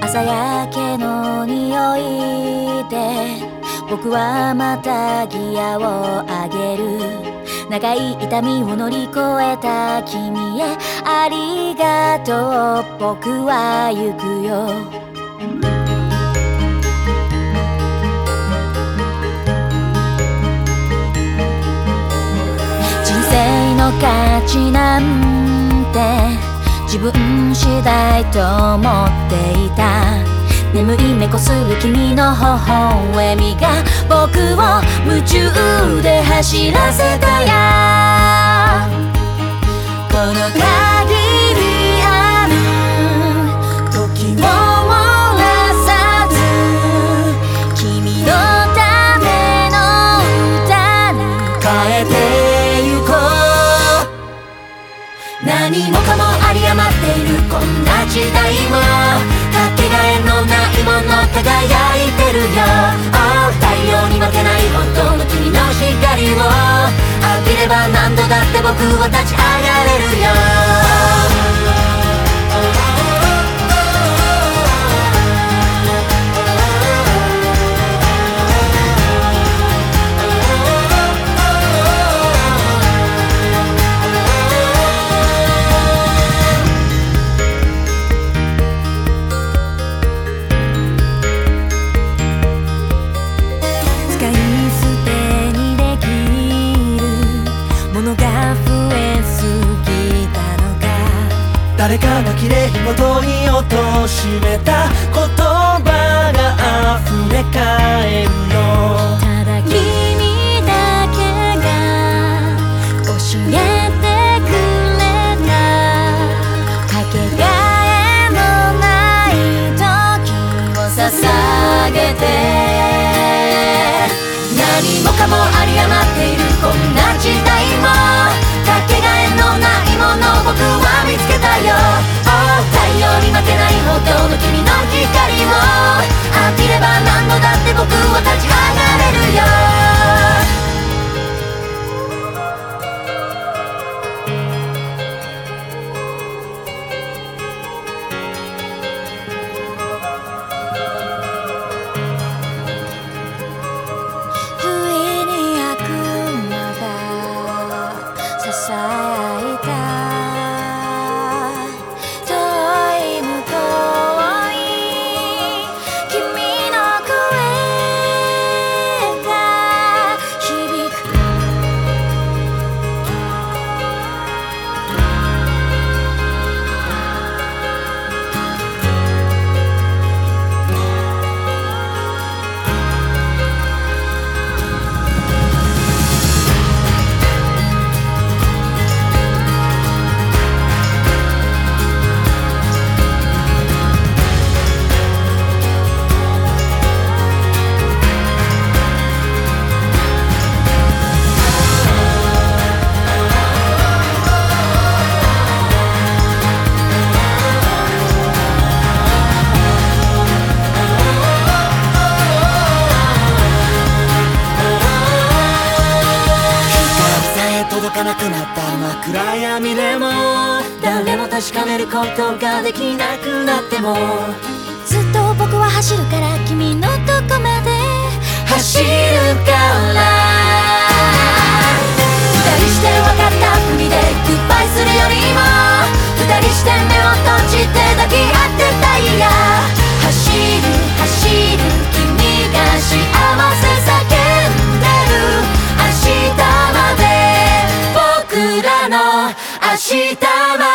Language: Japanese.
朝焼けの匂いで僕はまたギアを上げる。長い痛みを乗り越えた君へありがとう、僕は行くよ。人生の価値なんて自分次第と思っていた。眠い目こする君の微笑みが僕を夢中で走らせたや。この限りある時を漏らさず君のための歌に変えてゆこう。何もかも有り余っているこんな時代もかけがえのないもの輝いてるよ。太陽に負けない本当の君の光を浴びれば何度だって僕は立ち上がれるよ。 誰かが綺麗事に貶としめた言葉が溢れ返るの。 ただ君だけが教えてくれたかけがえのない時を捧げて。何もかも有り余っているこんな時代もかけがえのないもの僕は見つけたよ。太陽に負けないほどの君の光を浴びれば何度だって僕は立ち上がれるよ。不意に悪魔がささやいた遠い向こうに君の声が響く。 届かなくなった真暗闇でも誰も確かめることができなくなってもずっと僕は走るから君のとこまで走るから二人して分かったふりでグッバイするよりも二人して目を閉じて抱き合ってたいや。走る走る君が幸せ叫んでる明日まで僕らの明日まで